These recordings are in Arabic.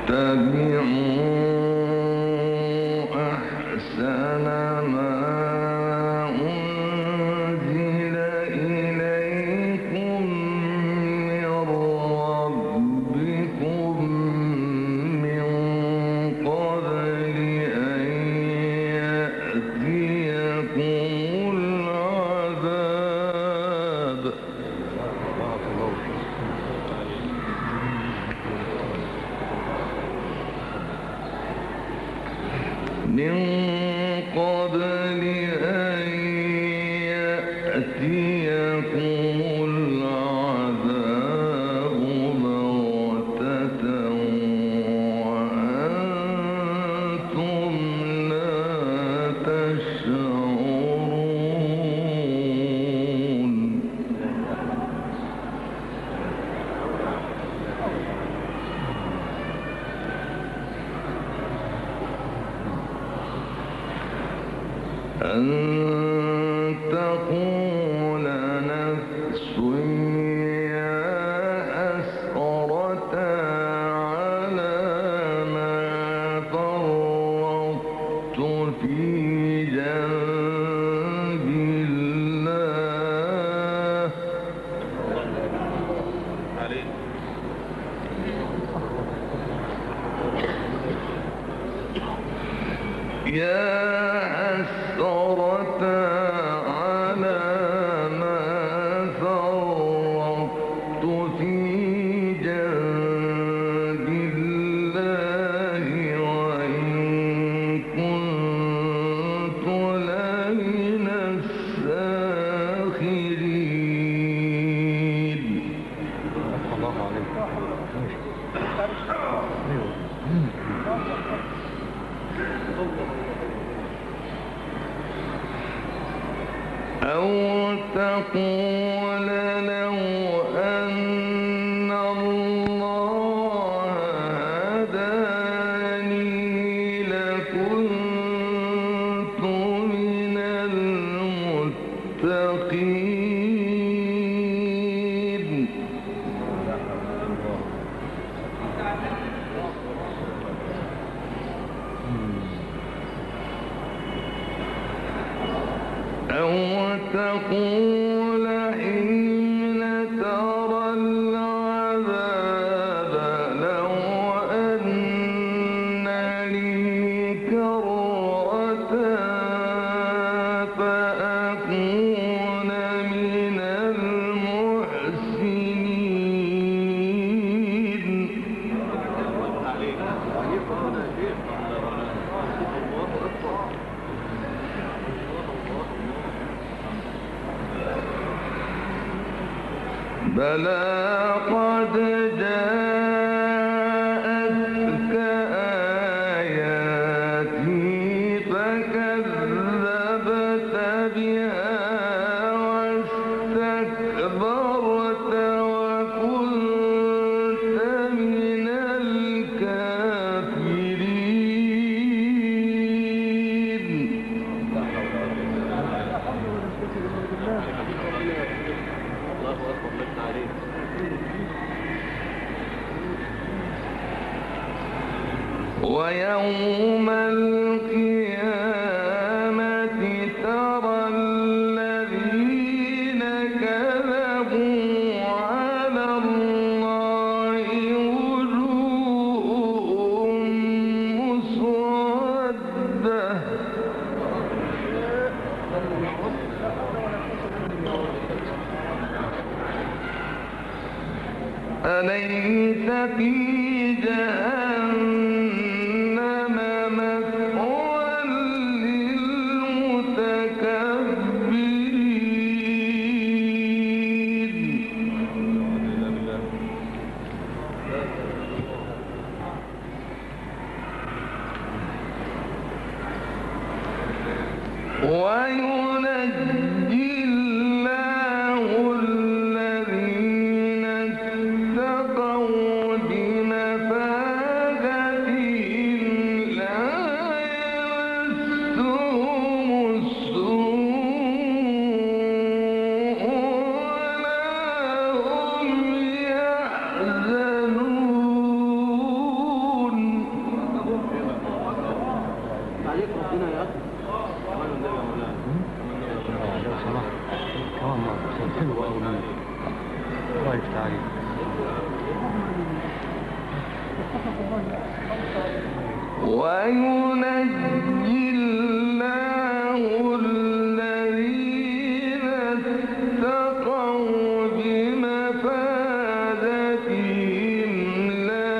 ويوم القيامة ترى الذين كذبوا على الله وجوههم مسودة أليس في جهنم مثوى للمتكبرين وينجي الله الذين اتقوا بمفازتهم حلوة أوي. الله يفتح عليك. وينجي الله الذين اتقوا بمفازتهم لا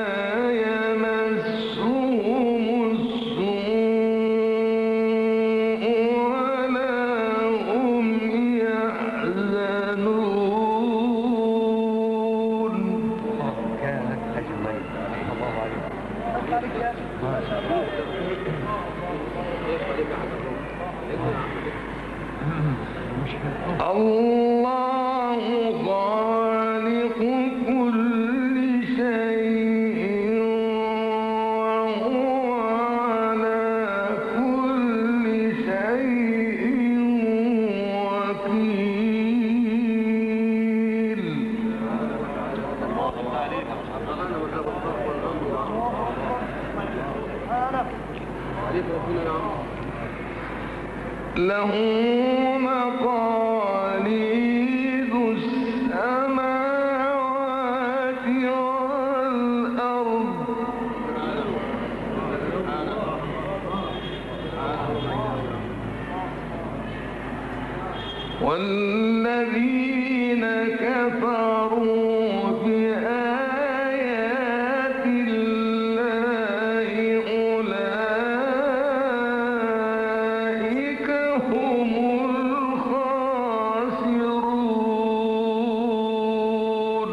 يمسهم السوء ولا هم يحزنون. كانت أجمل. الله عليك. ما شاء الله. الله خالق كل شيء وهو على كل شيء وكيل. له مقاليد السماوات والأرض والذين كفروا بآيات الله أولئك هم الخاسرون.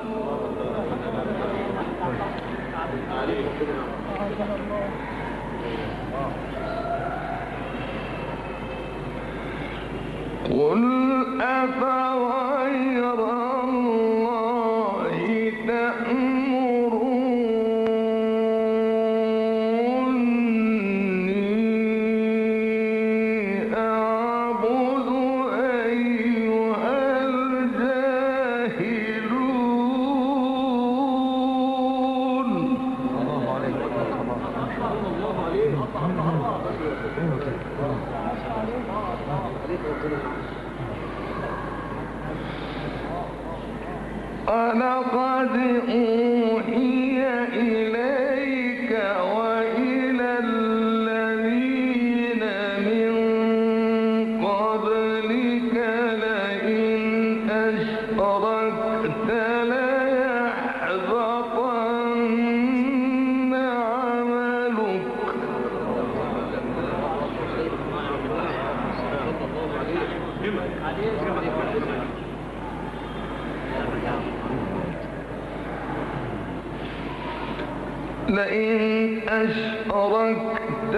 قل أفغير الله تأمروني أعبد أيها الجاهلون. الله عليك. ولقد أوحي إليك وإلى الذين من قبلك لئن أشركت ليحبطن عملك. لئن أشركت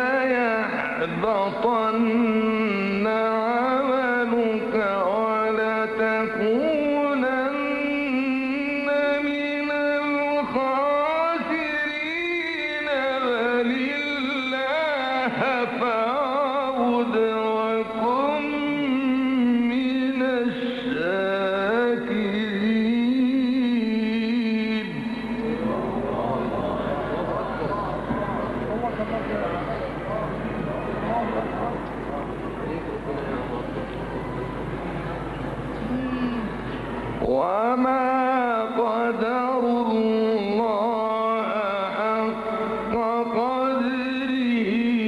ليحبطن عملك ولتكونن من الخاسرين. بل الله فاعبد وكن من الشاكرين. وما قدروا الله حق قدره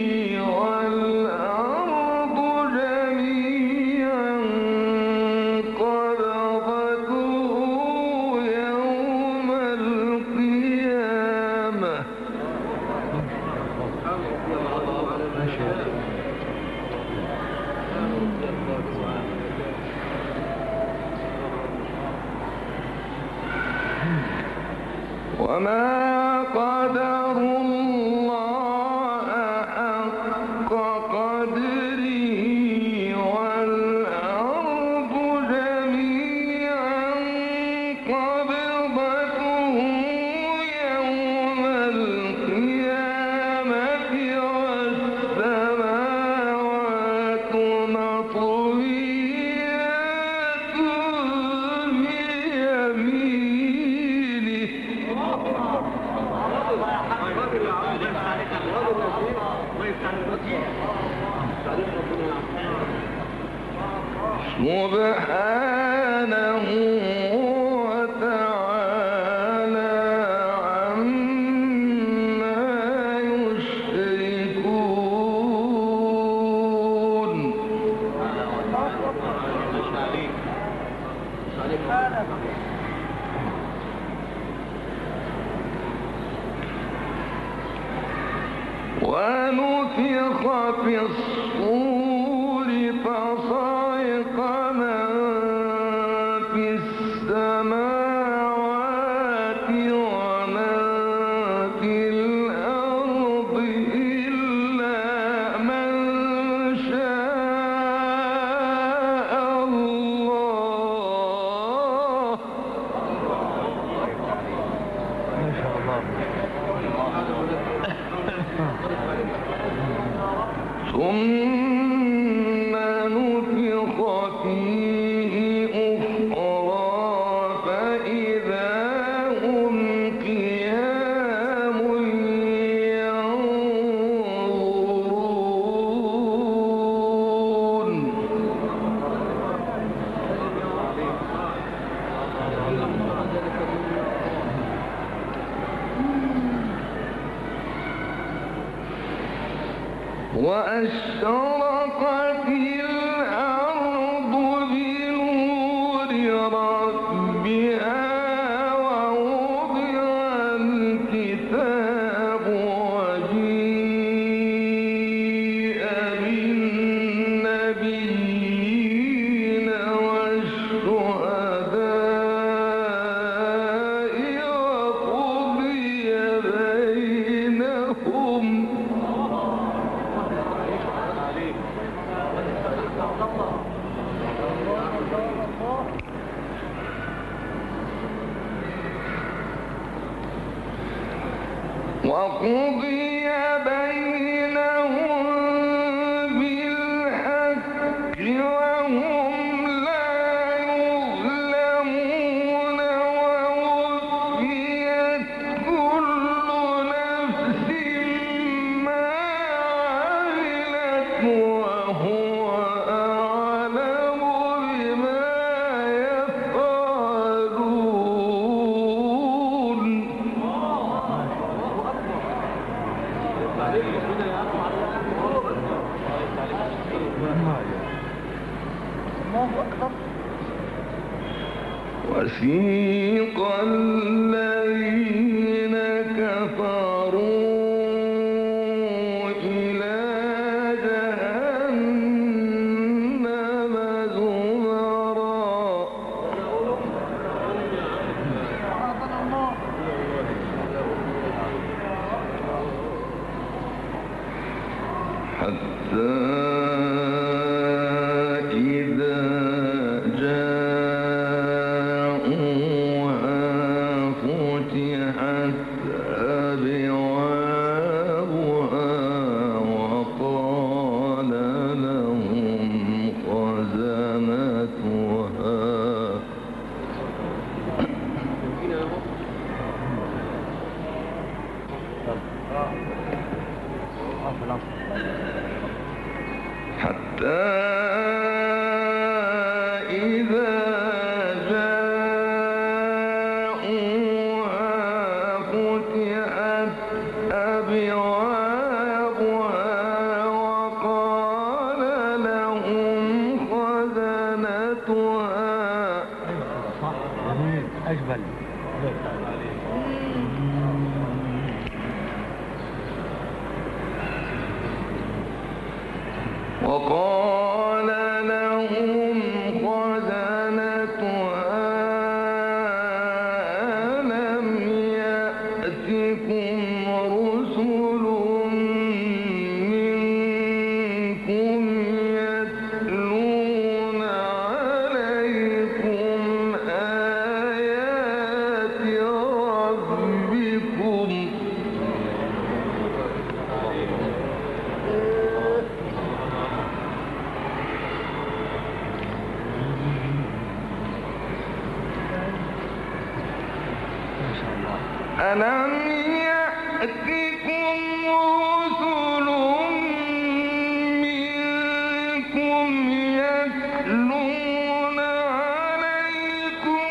والأرض جميعا قبضته يوم القيامة. وما قدروا الله حق قدره والأرض جميعا قبضته يوم القيامة والسماوات مطويات بيمينه. سبحانه ونفخ في الصور فصعق من في السماوات ومن في الأرض إلا من شاء الله. ما شاء الله. ثم نفخ فيه أخرى فإذا هم قيام ينظرون. وأشرقت الأرض بنور ربها ووضع الكتاب وجيء بالنبيين والشهداء وقضي بينهم وقضي بينهم بالحق وهم لا يظلمون ووفيت كل نفس ما عملت وهو أعلم بما يفعلون. وسيق الذين كفروا إلى جهنم زمرا حتى إذا جاءوها فتحت أبوابها وقال لهم خزنتها حتى إذا جاءوها فتحت أبوابها وقال لهم خزنتها أجمل. وقال لهم خزنتها ألم يأتكم رسل منكم يتلون عليكم آيات ربكم ألم يأتكم رسل منكم يتلون عليكم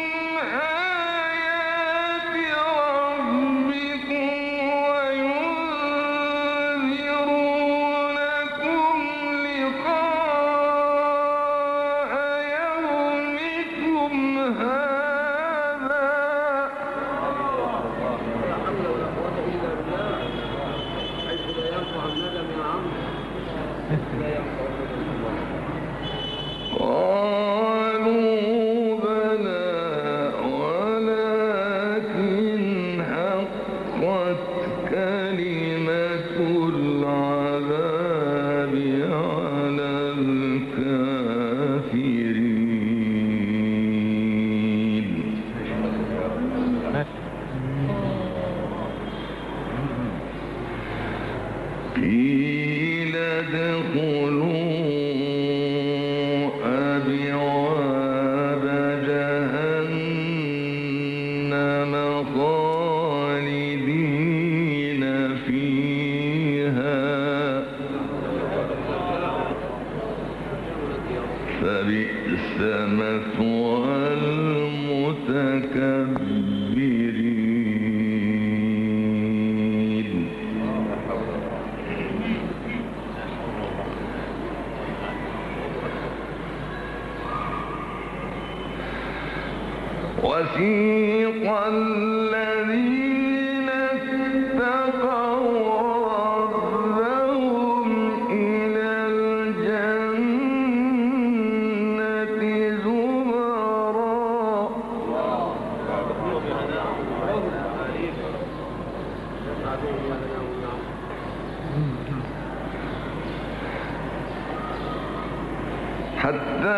آيات ربكم وينذرونكم لقاء يومكم هذا وسيق الذين اتقوا ربهم إلى الجنة زمرا حتى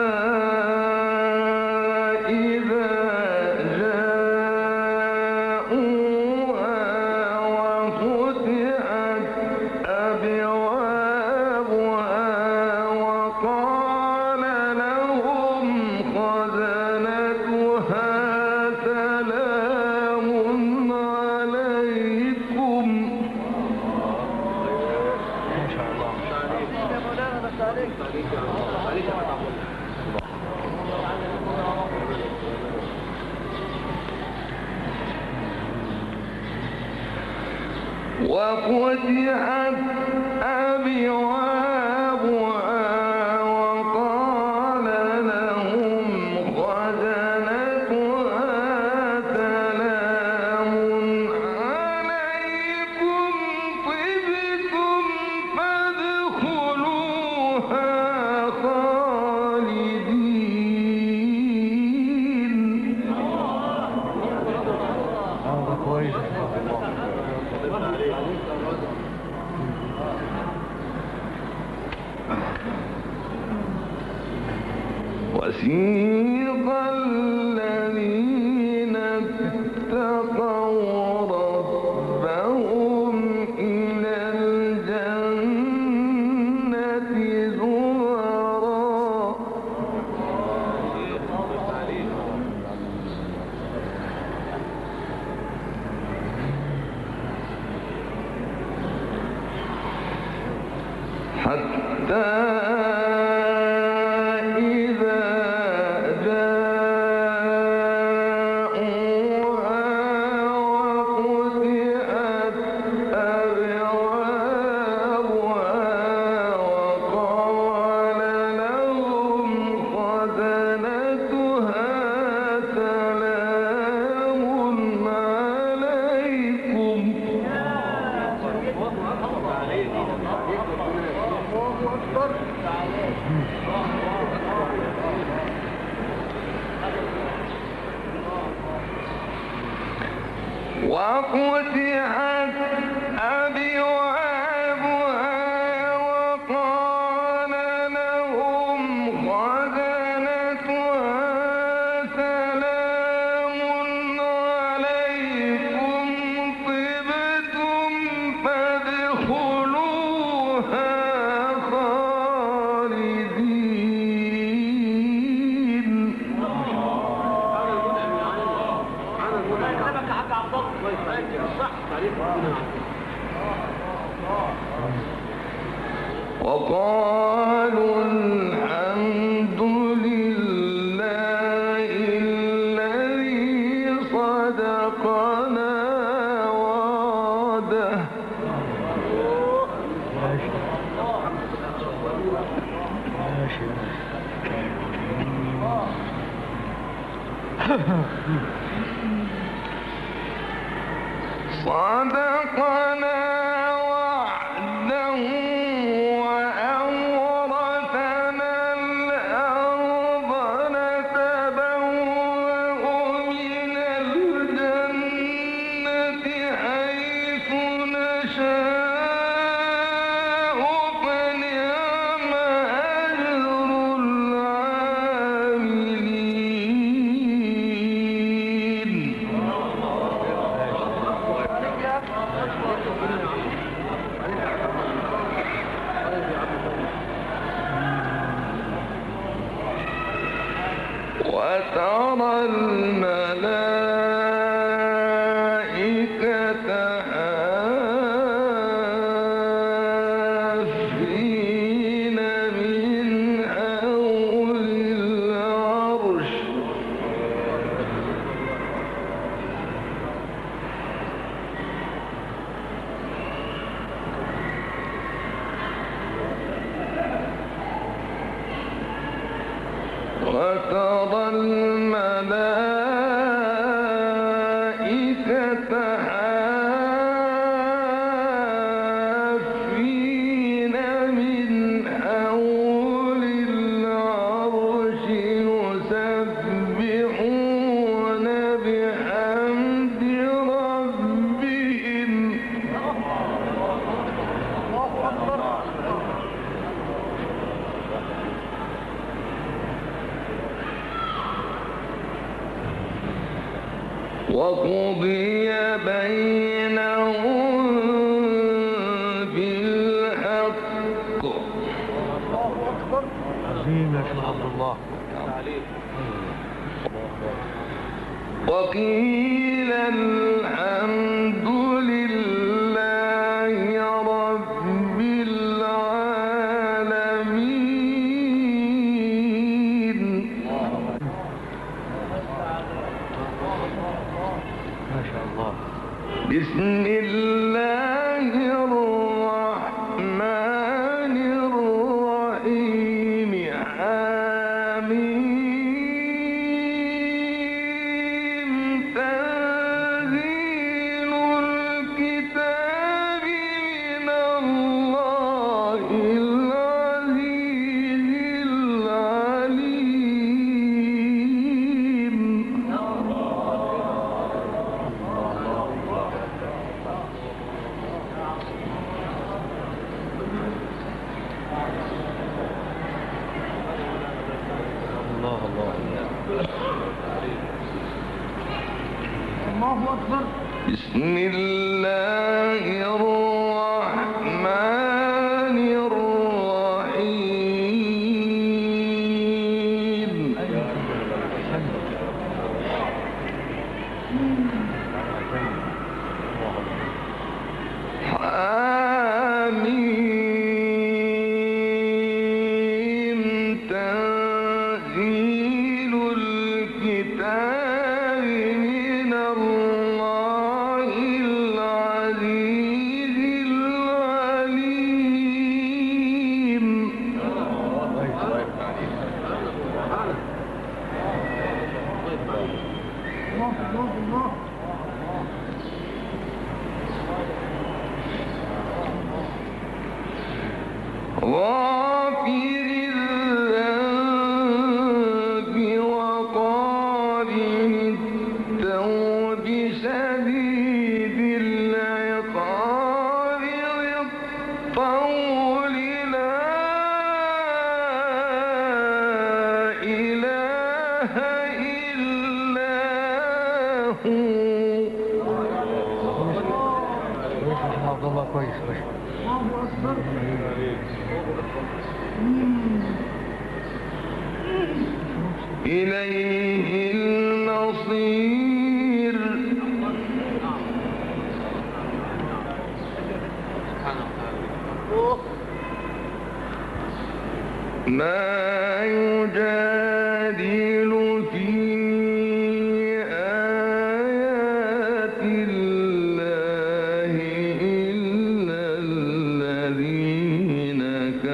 وفتحت أبوابها وقال لهم خزنتها سلام عليكم طبتم فادخلوها خالدين. هذا كويس. وسيق الذين اتقوا ربهم إلى الجنة زمرا حتى وفتحت أبوابها وقال لهم خزنتها سلام عليكم طبتم فادخلوها خالدين. وقالوا الحمد لله الذي صدقنا وعده صدقنا وعده وأورثنا الأرض نتبوأ من الجنة حيث نشاء فنعم أجر العاملين. وترى الملائكة حافين من حول العرش وترى الملائكة وقضي بينهم بالحق. عظيم يا شيخ عبد الله. وقيل الحمد لله رب العالمين. ما شاء الله. بسم الله الرحمن الرحيم. حميم. تنزيل الكتاب من الله العزيز العليم. الله الله. الله أكبر. بسم الله الرحمن الرحيم. حميم. تنزيل الكتاب من الله العزيز العليم. الله الله الله. غافر الذنب وقابل التوب شديد العقاب ذي الطول لا إله إلا هو. كويس يا شيخ عبد الله. كويس كويس. الله أكبر. إليه المصير. ما يجادل في آيات الله إلا الذين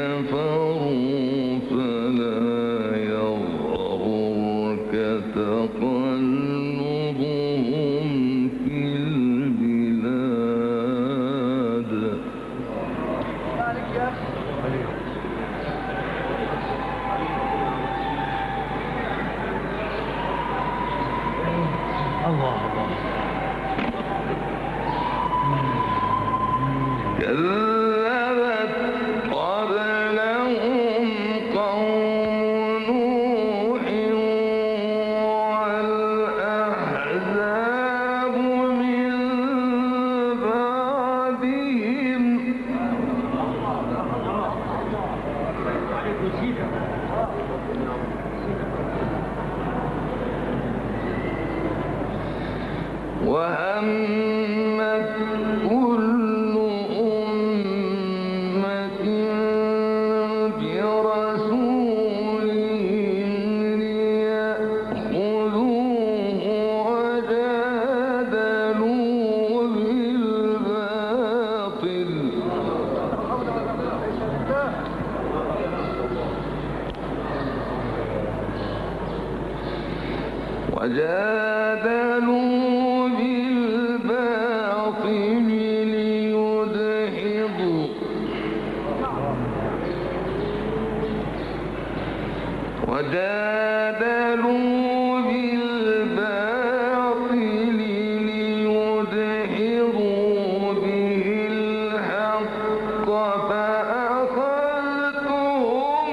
كفروا فلا يغررك تقلبهم في البلاد. مالك يا أخي. الله الله. كذبت قبلهم قوم نوح والأحزاب من بعدهم. وهمت كل أمة برسولهم ليأخذوه وجادلوا بالباطل. وجادلوا بالباطل ليدحضوا به الحق فأخذتهم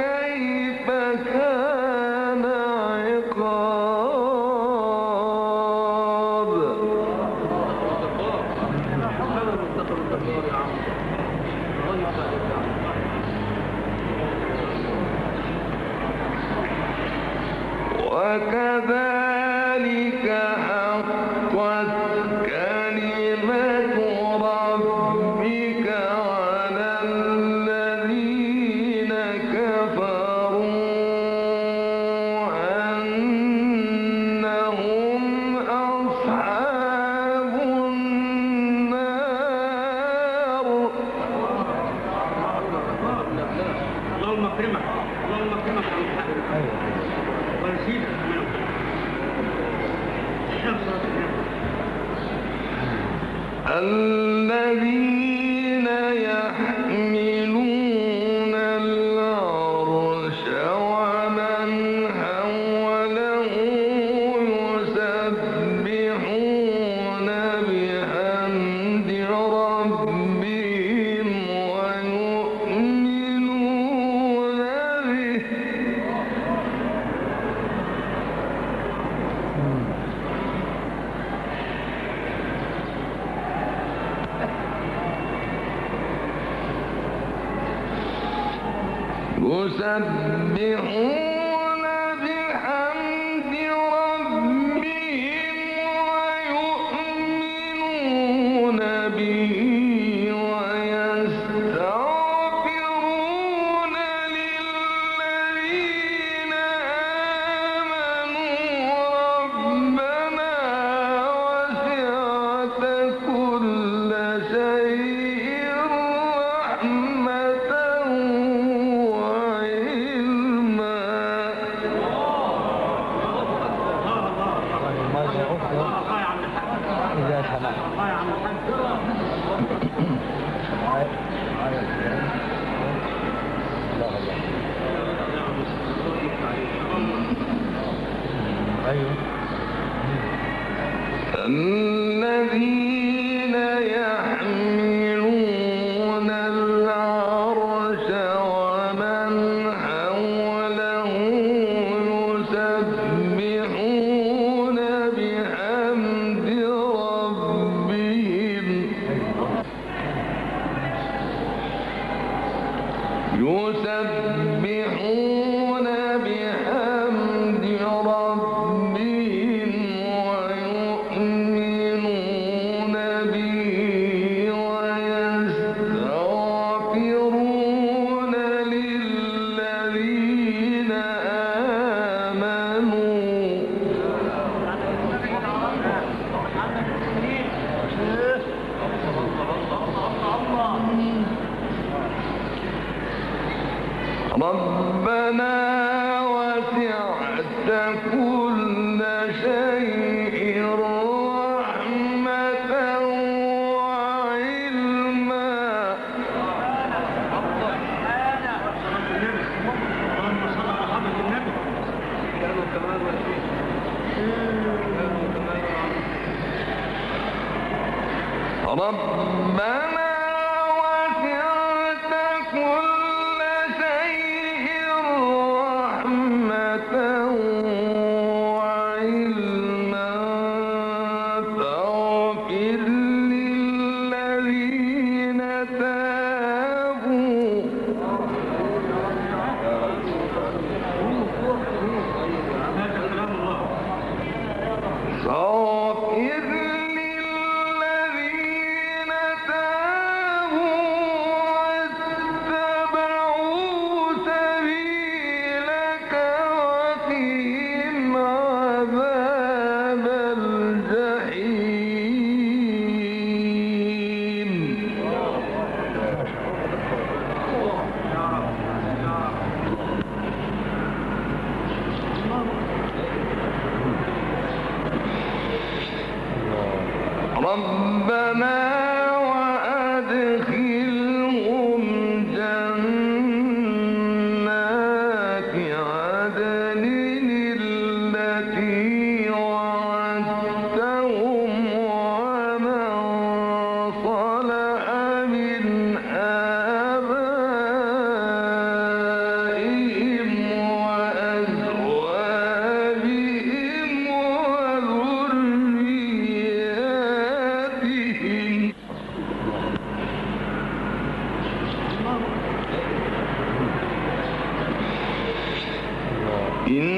فكيف كان عقاب. وكذلك حقت كلمة ربك على الذين كفروا أنهم أصحاب النار. اللهم اكرمك اللهم اكرمك على الحق ونسيبك منه. الذين يحملون العرش ومن حوله يسبحون بحمد ربهم ويؤمنون به يسبحون بحمد ربهم ويؤمنون به ويستغفرون للذين آمنوا ربنا وسعت كل شيء رحمة وعلما. ماذا أخبر إذا سمعت أيوه الذين يحملون العرش ومن حوله يسبحون بحمد ربهم يسبحون بحمد ربهم ويؤمنون به ويستغفرون للذين آمنوا ربنا وسعت كل شيء رحمة وعلما. اللهم صل على حضرة النبي. ربنا وسعت كل شيء رحمة وعلما فاغفر للذين تابوا هذا كلام الله. فاغفر للذين تابوا واتبعوا سبيلك وقهم عذاب الجحيم. ربنا وأدخلهم جنات عدن التي وعدتهم ومن صلح من آبائهم وأزواجهم وذرياتهم إن